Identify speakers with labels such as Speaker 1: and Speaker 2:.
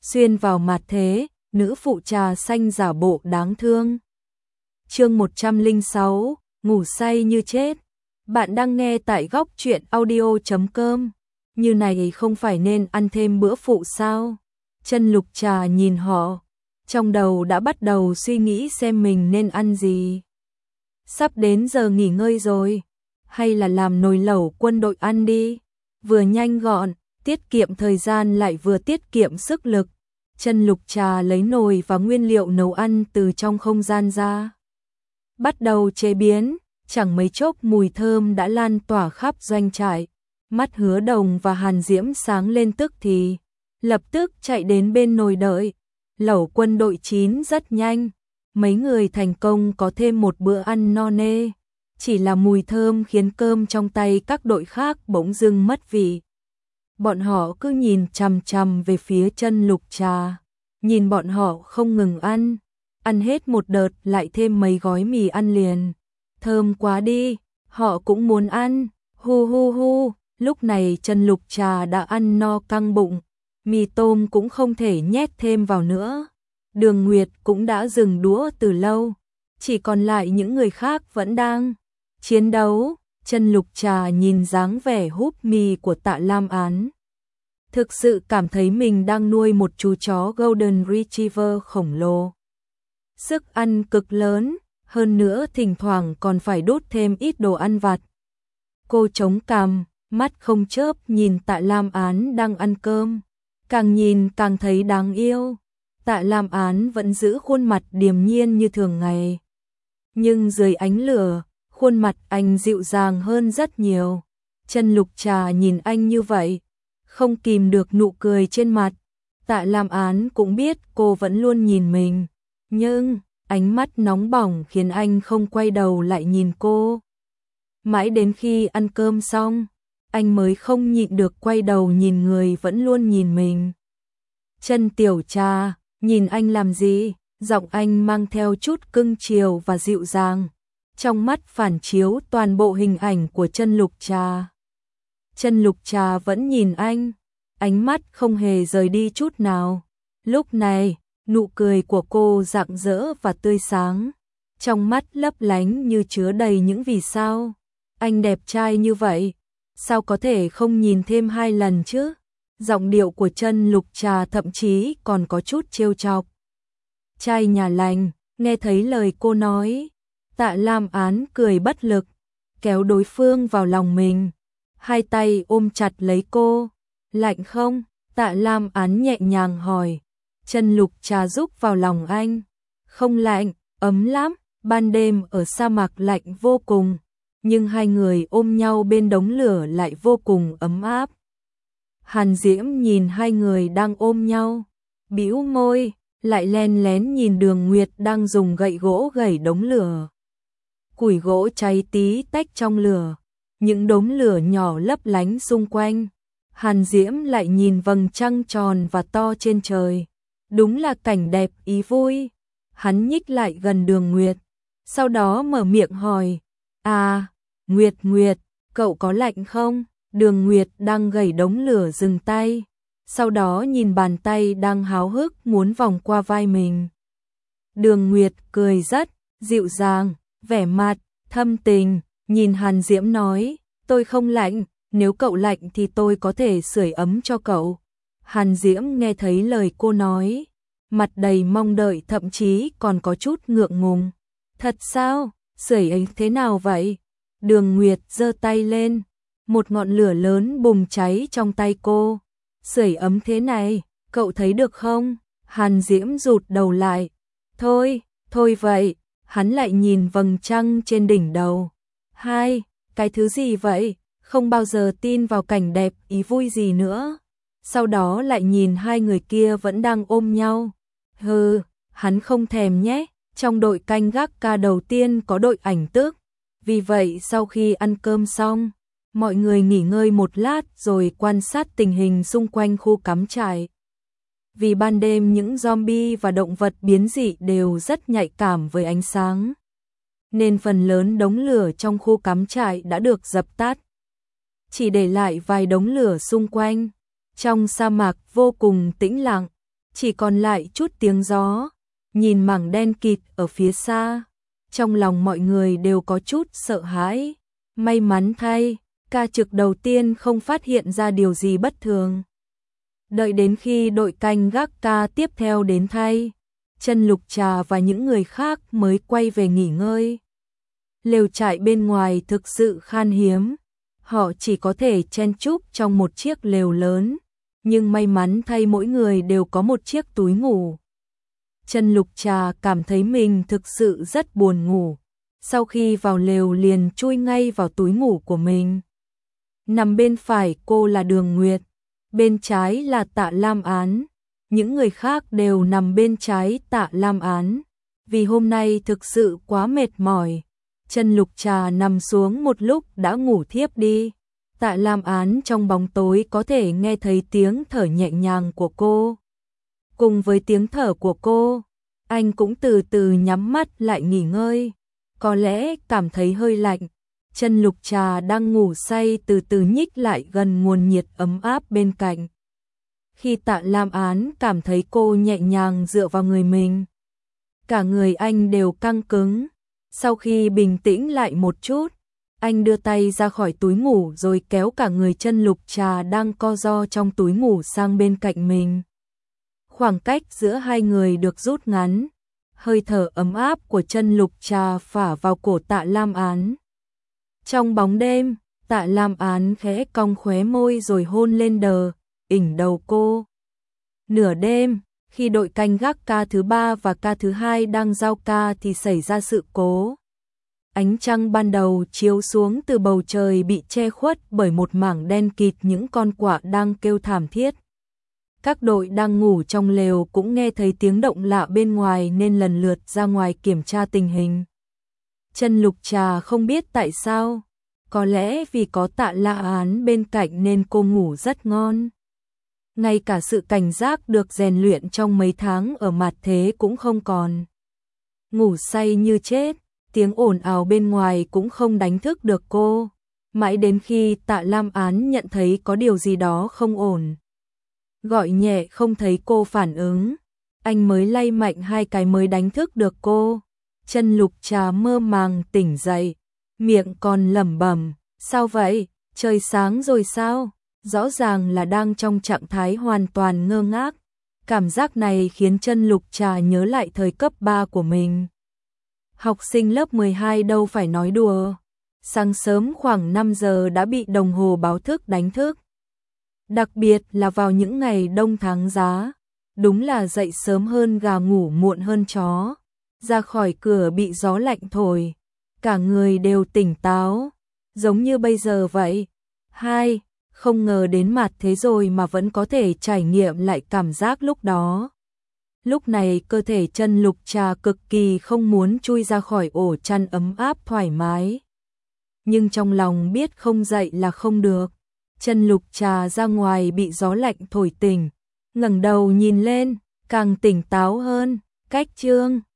Speaker 1: xuyên vào mặt thế, nữ phụ trà xanh giả bộ đáng thương. Chương 106, ngủ say như chết. Bạn đang nghe tại góc truyện audio.com. Như này không phải nên ăn thêm bữa phụ sao? Chân Lục Trà nhìn họ, trong đầu đã bắt đầu suy nghĩ xem mình nên ăn gì. Sắp đến giờ nghỉ ngơi rồi, hay là làm nồi lẩu quân đội ăn đi, vừa nhanh gọn, tiết kiệm thời gian lại vừa tiết kiệm sức lực. Chân Lục Trà lấy nồi và nguyên liệu nấu ăn từ trong không gian ra, bắt đầu chế biến, chẳng mấy chốc mùi thơm đã lan tỏa khắp doanh trại. Mắt Hứa Đồng và Hàn Diễm sáng lên tức thì, lập tức chạy đến bên nồi đợi. Lẩu quân đội chín rất nhanh, mấy người thành công có thêm một bữa ăn no nê. Chỉ là mùi thơm khiến cơm trong tay các đội khác bỗng dưng mất vị. Bọn họ cứ nhìn chằm chằm về phía Chân Lục Trà, nhìn bọn họ không ngừng ăn hết một đợt lại thêm mấy gói mì ăn liền. Thơm quá đi, họ cũng muốn ăn, hu hu hu. Lúc này Chân Lục Trà đã ăn no căng bụng, mì tôm cũng không thể nhét thêm vào nữa. Đường Nguyệt cũng đã dừng đũa từ lâu, chỉ còn lại những người khác vẫn đang chiến đấu. Chân Lục Trà nhìn dáng vẻ húp mì của Tạ Lam Án, thực sự cảm thấy mình đang nuôi một chú chó Golden Retriever khổng lồ. Sức ăn cực lớn, hơn nữa thỉnh thoảng còn phải đút thêm ít đồ ăn vặt. Cô chống cằm, mắt không chớp nhìn Tạ Lam Án đang ăn cơm, càng nhìn càng thấy đáng yêu. Tạ Lam Án vẫn giữ khuôn mặt điềm nhiên như thường ngày, nhưng dưới ánh lửa, khuôn mặt anh dịu dàng hơn rất nhiều. Chân Lục Trà nhìn anh như vậy, không kìm được nụ cười trên mặt. Tạ Lam Án cũng biết cô vẫn luôn nhìn mình, nhưng ánh mắt nóng bỏng khiến anh không quay đầu lại nhìn cô. Mãi đến khi ăn cơm xong, anh mới không nhịn được quay đầu nhìn người vẫn luôn nhìn mình. Chân Tiểu Trà, nhìn anh làm gì? Giọng anh mang theo chút cưng chiều và dịu dàng, trong mắt phản chiếu toàn bộ hình ảnh của Chân Lục Trà. Chân Lục Trà vẫn nhìn anh, ánh mắt không hề rời đi chút nào. Lúc này, nụ cười của cô rạng rỡ và tươi sáng, trong mắt lấp lánh như chứa đầy những vì sao. Anh đẹp trai như vậy, sao có thể không nhìn thêm 2 lần chứ? Giọng điệu của Chân Lục Trà thậm chí còn có chút trêu chọc. Trai nhà lành, nghe thấy lời cô nói, Tạ Lam Án cười bất lực, kéo đối phương vào lòng mình, hai tay ôm chặt lấy cô. Lạnh không? Tạ Lam Án nhẹ nhàng hỏi. Chân Lục Trà rúc vào lòng anh. Không lạnh, ấm lắm. Ban đêm ở sa mạc lạnh vô cùng, nhưng hai người ôm nhau bên đống lửa lại vô cùng ấm áp. Hàn Diễm nhìn hai người đang ôm nhau, bĩu môi, lại len lén nhìn Đường Nguyệt đang dùng gậy gỗ gẩy đống lửa. Củi gỗ cháy tí tách trong lửa, những đốm lửa nhỏ lấp lánh xung quanh. Hàn Diễm lại nhìn vầng trăng tròn và to trên trời, đúng là cảnh đẹp ý vui. Hắn nhích lại gần Đường Nguyệt, sau đó mở miệng hỏi, à, Nguyệt Nguyệt, cậu có lạnh không? Đường Nguyệt đang gẩy đống lửa dừng tay, sau đó nhìn bàn tay đang háo hức muốn vòng qua vai mình. Đường Nguyệt cười rất dịu dàng, vẻ mặt thâm tình, nhìn Hàn Diễm nói, tôi không lạnh, nếu cậu lạnh thì tôi có thể sưởi ấm cho cậu. Hàn Diễm nghe thấy lời cô nói, mặt đầy mong đợi, thậm chí còn có chút ngượng ngùng. Thật sao? Sưởi ấy thế nào vậy? Đường Nguyệt giơ tay lên, một ngọn lửa lớn bùng cháy trong tay cô. Sưởi ấm thế này, cậu thấy được không? Hàn Diễm rụt đầu lại. Thôi, thôi vậy. Hắn lại nhìn vầng trăng trên đỉnh đầu. Hai, cái thứ gì vậy? Không bao giờ tin vào cảnh đẹp ý vui gì nữa. Sau đó lại nhìn hai người kia vẫn đang ôm nhau. Hừ, hắn không thèm nhé. Trong đội canh gác ca đầu tiên có đội ảnh tước. Vì vậy sau khi ăn cơm xong, mọi người nghỉ ngơi một lát rồi quan sát tình hình xung quanh khu cắm trại. Vì ban đêm những zombie và động vật biến dị đều rất nhạy cảm với ánh sáng, nên phần lớn đống lửa trong khu cắm trại đã được dập tắt, chỉ để lại vài đống lửa xung quanh. Trong sa mạc vô cùng tĩnh lặng, chỉ còn lại chút tiếng gió, nhìn mảng đen kịt ở phía xa, trong lòng mọi người đều có chút sợ hãi. May mắn thay, ca trực đầu tiên không phát hiện ra điều gì bất thường. Đợi đến khi đội canh gác ca tiếp theo đến thay, Chân Lục Trà và những người khác mới quay về nghỉ ngơi. Lều trại bên ngoài thực sự khan hiếm, họ chỉ có thể chen chúc trong một chiếc lều lớn, nhưng may mắn thay mỗi người đều có một chiếc túi ngủ. Chân Lục Trà cảm thấy mình thực sự rất buồn ngủ, sau khi vào lều liền chui ngay vào túi ngủ của mình. Nằm bên phải cô là Đường Nguyệt, bên trái là Tạ Lam Án, những người khác đều nằm bên trái Tạ Lam Án, vì hôm nay thực sự quá mệt mỏi. Chân Lục Trà nằm xuống một lúc đã ngủ thiếp đi. Tạ Lam Án trong bóng tối có thể nghe thấy tiếng thở nhẹ nhàng của cô. Cùng với tiếng thở của cô, anh cũng từ từ nhắm mắt lại nghỉ ngơi. Có lẽ cảm thấy hơi lạnh, Chân Lục Trà đang ngủ say từ từ nhích lại gần nguồn nhiệt ấm áp bên cạnh. Khi Tạ Lam Án cảm thấy cô nhẹ nhàng dựa vào người mình, cả người anh đều căng cứng. Sau khi bình tĩnh lại một chút, anh đưa tay ra khỏi túi ngủ rồi kéo cả người Chân Lục Trà đang co ro trong túi ngủ sang bên cạnh mình. Khoảng cách giữa hai người được rút ngắn, hơi thở ấm áp của Chân Lục Trà phả vào cổ Tạ Lam Án. Trong bóng đêm, Tạ Lam Án khẽ cong khóe môi rồi hôn lên đỉnh đầu cô. Nửa đêm, khi đội canh gác ca thứ 3 và ca thứ 2 đang giao ca thì xảy ra sự cố. Ánh trăng ban đầu chiếu xuống từ bầu trời bị che khuất bởi một mảng đen kịt những con quạ đang kêu thảm thiết. Các đội đang ngủ trong lều cũng nghe thấy tiếng động lạ bên ngoài nên lần lượt ra ngoài kiểm tra tình hình. Chân Lục Trà không biết tại sao, có lẽ vì có Tạ Lam Án bên cạnh nên cô ngủ rất ngon. Ngay cả sự cảnh giác được rèn luyện trong mấy tháng ở mặt thế cũng không còn. Ngủ say như chết, tiếng ồn ào bên ngoài cũng không đánh thức được cô. Mãi đến khi Tạ Lam Án nhận thấy có điều gì đó không ổn, gọi nhẹ không thấy cô phản ứng, anh mới lay mạnh 2 cái mới đánh thức được cô. Chân Lục Trà mơ màng tỉnh dậy, miệng còn lẩm bẩm, sao vậy, trời sáng rồi sao? Rõ ràng là đang trong trạng thái hoàn toàn ngơ ngác. Cảm giác này khiến Chân Lục Trà nhớ lại thời cấp 3 của mình. Học sinh lớp 12 đâu phải nói đùa. Sáng sớm khoảng 5 giờ đã bị đồng hồ báo thức đánh thức. Đặc biệt là vào những ngày đông tháng giá, đúng là dậy sớm hơn gà ngủ muộn hơn chó. Ra khỏi cửa bị gió lạnh thổi, cả người đều tỉnh táo, giống như bây giờ vậy. Không ngờ đến mặt thế rồi mà vẫn có thể trải nghiệm lại cảm giác lúc đó. Lúc này cơ thể Chân Lục Trà cực kỳ không muốn chui ra khỏi ổ chăn ấm áp thoải mái. Nhưng trong lòng biết không dậy là không được. Chân Lục Trà ra ngoài bị gió lạnh thổi tỉnh, ngẩng đầu nhìn lên, càng tỉnh táo hơn. Cách chương